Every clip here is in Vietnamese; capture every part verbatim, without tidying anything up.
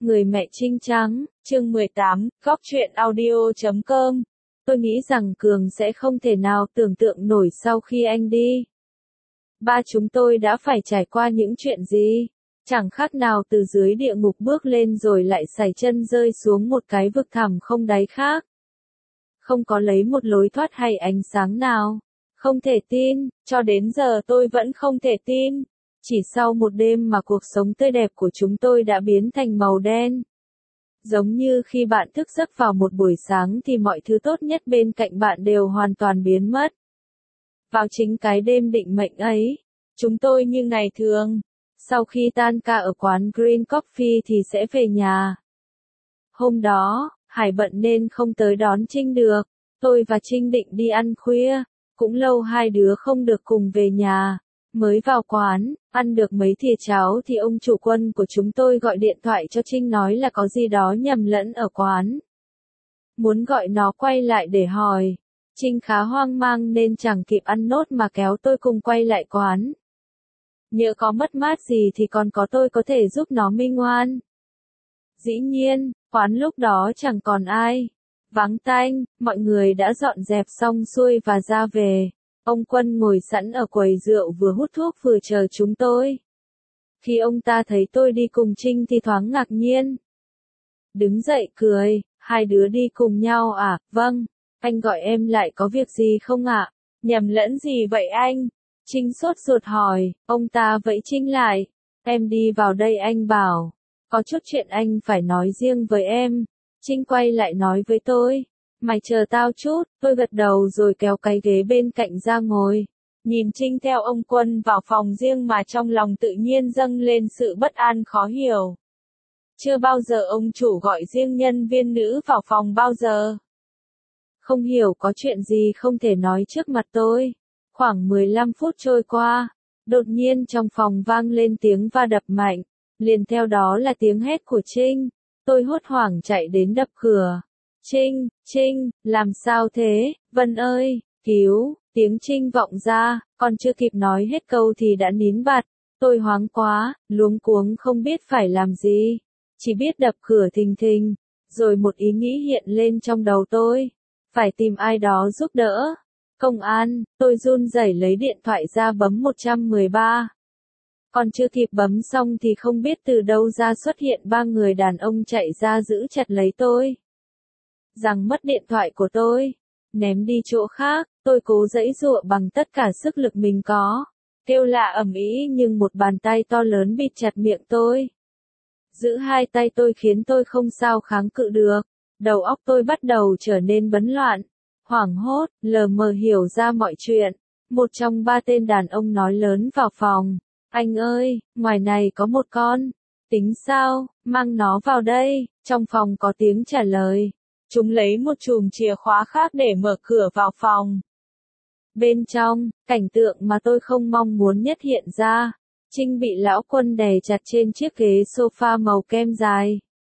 Người mẹ Trinh Trắng, chương mười tám, góc truyện audio chấm com. Tôi nghĩ rằng Cường sẽ không thể nào tưởng tượng nổi sau khi anh đi. Ba chúng tôi đã phải trải qua những chuyện gì? Chẳng khác nào từ dưới địa ngục bước lên rồi lại sải chân rơi xuống một cái vực thẳm không đáy khác. Không có lấy một lối thoát hay ánh sáng nào. Không thể tin, cho đến giờ tôi vẫn không thể tin. Chỉ sau một đêm mà cuộc sống tươi đẹp của chúng tôi đã biến thành màu đen. Giống như khi bạn thức giấc vào một buổi sáng thì mọi thứ tốt nhất bên cạnh bạn đều hoàn toàn biến mất. Vào chính cái đêm định mệnh ấy, chúng tôi như ngày thường, sau khi tan ca ở quán Green Coffee thì sẽ về nhà. Hôm đó, Hải bận nên không tới đón Trinh được, tôi và Trinh định đi ăn khuya, cũng lâu hai đứa không được cùng về nhà. Mới vào quán, ăn được mấy thìa cháo thì ông chủ Quân của chúng tôi gọi điện thoại cho Trinh nói là có gì đó nhầm lẫn ở quán. Muốn gọi nó quay lại để hỏi. Trinh khá hoang mang nên chẳng kịp ăn nốt mà kéo tôi cùng quay lại quán. Nhỡ có mất mát gì thì còn có tôi có thể giúp nó minh oan. Dĩ nhiên, quán lúc đó chẳng còn ai. Vắng tanh, mọi người đã dọn dẹp xong xuôi và ra về. Ông Quân ngồi sẵn ở quầy rượu vừa hút thuốc vừa chờ chúng tôi. Khi ông ta thấy tôi đi cùng Trinh thì thoáng ngạc nhiên. Đứng dậy cười, hai đứa đi cùng nhau à? Vâng, anh gọi em lại có việc gì không ạ? Nhầm lẫn gì vậy anh? Trinh sốt ruột hỏi, ông ta vẫy Trinh lại. Em đi vào đây anh bảo. Có chút chuyện anh phải nói riêng với em. Trinh quay lại nói với tôi. Mày chờ tao chút, tôi gật đầu rồi kéo cái ghế bên cạnh ra ngồi. Nhìn Trinh theo ông Quân vào phòng riêng mà trong lòng tự nhiên dâng lên sự bất an khó hiểu. Chưa bao giờ ông chủ gọi riêng nhân viên nữ vào phòng bao giờ. Không hiểu có chuyện gì không thể nói trước mặt tôi. Khoảng mười lăm phút trôi qua, đột nhiên trong phòng vang lên tiếng va đập mạnh, liền theo đó là tiếng hét của Trinh. Tôi hốt hoảng chạy đến đập cửa. Trinh, Trinh, làm sao thế, Vân ơi, cứu, tiếng Trinh vọng ra, còn chưa kịp nói hết câu thì đã nín bặt. Tôi hoáng quá, luống cuống không biết phải làm gì, chỉ biết đập cửa thình thình, rồi một ý nghĩ hiện lên trong đầu tôi, phải tìm ai đó giúp đỡ. Công an, tôi run rẩy lấy điện thoại ra bấm một một ba. Còn chưa kịp bấm xong thì không biết từ đâu ra xuất hiện ba người đàn ông chạy ra giữ chặt lấy tôi. Rằng mất điện thoại của tôi, ném đi chỗ khác, tôi cố giãy giụa bằng tất cả sức lực mình có, kêu lạ ầm ĩ nhưng một bàn tay to lớn bịt chặt miệng tôi. Giữ hai tay tôi khiến tôi không sao kháng cự được, đầu óc tôi bắt đầu trở nên bấn loạn, hoảng hốt, lờ mờ hiểu ra mọi chuyện. Một trong ba tên đàn ông nói lớn vào phòng, anh ơi, ngoài này có một con, tính sao, mang nó vào đây, trong phòng có tiếng trả lời. Chúng lấy một chùm chìa khóa khác để mở cửa vào phòng. Bên trong, cảnh tượng mà tôi không mong muốn nhất hiện ra. Trinh bị lão Quân đè chặt trên chiếc ghế sofa màu kem dài.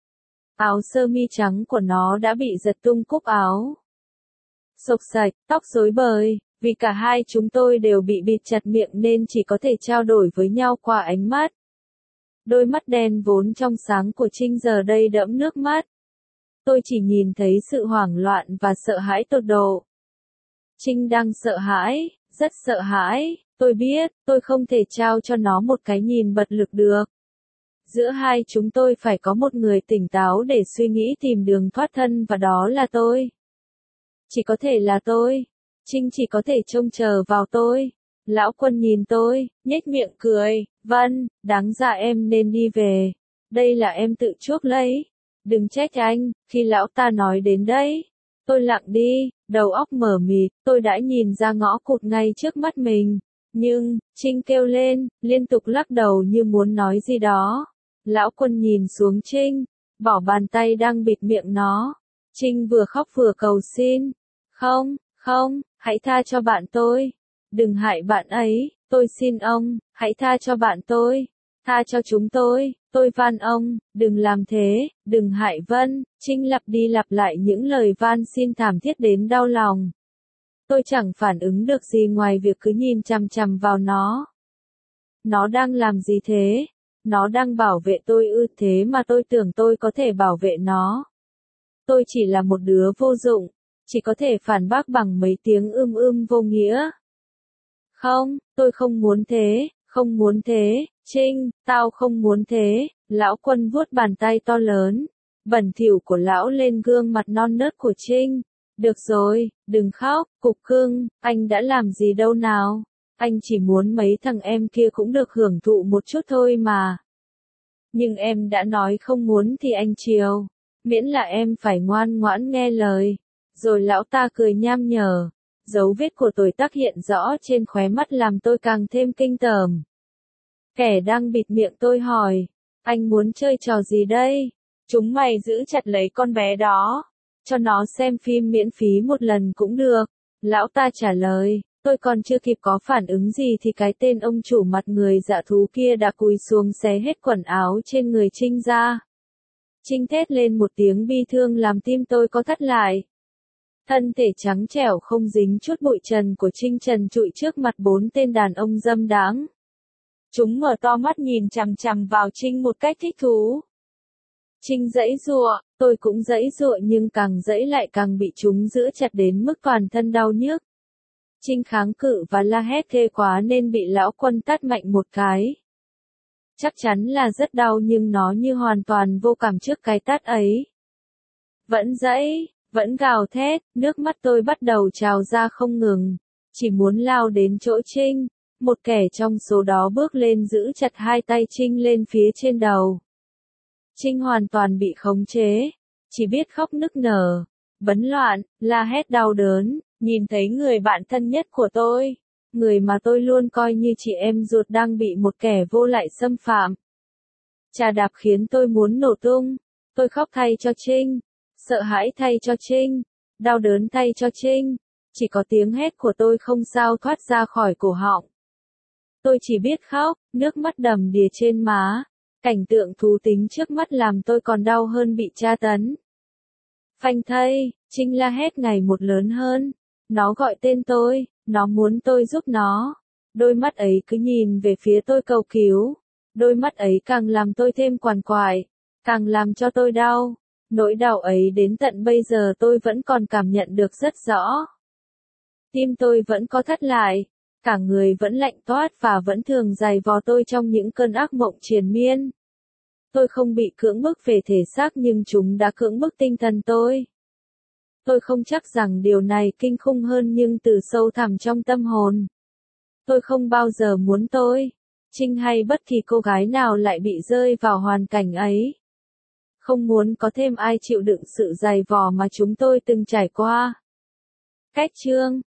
Áo sơ mi trắng của nó đã bị giật tung cúc áo. Xộc xạch, tóc rối bời, vì cả hai chúng tôi đều bị bịt chặt miệng nên chỉ có thể trao đổi với nhau qua ánh mắt. Đôi mắt đen vốn trong sáng của Trinh giờ đây đẫm nước mắt. Tôi chỉ nhìn thấy sự hoảng loạn và sợ hãi tột độ. Trinh đang sợ hãi, rất sợ hãi, tôi biết, tôi không thể trao cho nó một cái nhìn bật lực được. Giữa hai chúng tôi phải có một người tỉnh táo để suy nghĩ tìm đường thoát thân và đó là tôi. Chỉ có thể là tôi. Trinh chỉ có thể trông chờ vào tôi. Lão Quân nhìn tôi, nhếch miệng cười, Vân, đáng ra em nên đi về. Đây là em tự chuốc lấy. Đừng trách anh, khi lão ta nói đến đấy. Tôi lặng đi, đầu óc mờ mịt, tôi đã nhìn ra ngõ cụt ngay trước mắt mình. Nhưng, Trinh kêu lên, liên tục lắc đầu như muốn nói gì đó. Lão Quân nhìn xuống Trinh, bỏ bàn tay đang bịt miệng nó. Trinh vừa khóc vừa cầu xin. Không, không, hãy tha cho bạn tôi. Đừng hại bạn ấy, tôi xin ông, hãy tha cho bạn tôi. Tha cho chúng tôi, tôi van ông, đừng làm thế, đừng hại Vân. Trinh lặp đi lặp lại những lời van xin thảm thiết đến đau lòng. Tôi chẳng phản ứng được gì ngoài việc cứ nhìn chằm chằm vào nó. Nó đang làm gì thế? Nó đang bảo vệ tôi ư, thế mà tôi tưởng tôi có thể bảo vệ nó. Tôi chỉ là một đứa vô dụng, chỉ có thể phản bác bằng mấy tiếng ưm ưm vô nghĩa. Không, tôi không muốn thế, không muốn thế, Trinh, tao không muốn thế. Lão Quân vuốt bàn tay to lớn, bẩn thỉu của lão lên gương mặt non nớt của Trinh. Được rồi, đừng khóc, cục cưng, anh đã làm gì đâu nào. Anh chỉ muốn mấy thằng em kia cũng được hưởng thụ một chút thôi mà. Nhưng em đã nói không muốn thì anh chiều. Miễn là em phải ngoan ngoãn nghe lời. Rồi lão ta cười nham nhở. Dấu vết của tuổi tác hiện rõ trên khóe mắt làm tôi càng thêm kinh tởm. Kẻ đang bịt miệng tôi hỏi. Anh muốn chơi trò gì đây? Chúng mày giữ chặt lấy con bé đó. Cho nó xem phim miễn phí một lần cũng được. Lão ta trả lời. Tôi còn chưa kịp có phản ứng gì thì cái tên ông chủ mặt người dạ thú kia đã cúi xuống xé hết quần áo trên người Trinh ra. Trinh thét lên một tiếng bi thương làm tim tôi có thắt lại. Thân thể trắng trẻo không dính chút bụi trần của Trinh trần trụi trước mặt bốn tên đàn ông dâm đáng. Chúng mở to mắt nhìn chằm chằm vào Trinh một cách thích thú. Trinh giãy giụa, tôi cũng giãy giụa nhưng càng giãy lại càng bị chúng giữ chặt đến mức toàn thân đau nhức. Trinh kháng cự và la hét ghê quá nên bị lão Quân tát mạnh một cái. Chắc chắn là rất đau nhưng nó như hoàn toàn vô cảm trước cái tát ấy. Vẫn giãy, vẫn gào thét, nước mắt tôi bắt đầu trào ra không ngừng. Chỉ muốn lao đến chỗ Trinh. Một kẻ trong số đó bước lên giữ chặt hai tay Trinh lên phía trên đầu. Trinh hoàn toàn bị khống chế. Chỉ biết khóc nức nở, bấn loạn, la hét đau đớn. Nhìn thấy người bạn thân nhất của tôi, người mà tôi luôn coi như chị em ruột đang bị một kẻ vô lại xâm phạm. Chà đạp khiến tôi muốn nổ tung. Tôi khóc thay cho Trinh, sợ hãi thay cho Trinh, đau đớn thay cho Trinh. Chỉ có tiếng hét của tôi không sao thoát ra khỏi cổ họng. Tôi chỉ biết khóc, nước mắt đầm đìa trên má. Cảnh tượng thú tính trước mắt làm tôi còn đau hơn bị tra tấn. Phanh thây, Trinh la hét ngày một lớn hơn. Nó gọi tên tôi, nó muốn tôi giúp nó. Đôi mắt ấy cứ nhìn về phía tôi cầu cứu. Đôi mắt ấy càng làm tôi thêm quằn quại, càng làm cho tôi đau. Nỗi đau ấy đến tận bây giờ tôi vẫn còn cảm nhận được rất rõ. Tim tôi vẫn có thắt lại, cả người vẫn lạnh toát và vẫn thường giày vò tôi trong những cơn ác mộng triền miên. Tôi không bị cưỡng bức về thể xác nhưng chúng đã cưỡng bức tinh thần tôi. Tôi không chắc rằng điều này kinh khủng hơn nhưng từ sâu thẳm trong tâm hồn, tôi không bao giờ muốn tôi, Trinh hay bất kỳ cô gái nào lại bị rơi vào hoàn cảnh ấy. Không muốn có thêm ai chịu đựng sự dày vò mà chúng tôi từng trải qua. Cách chương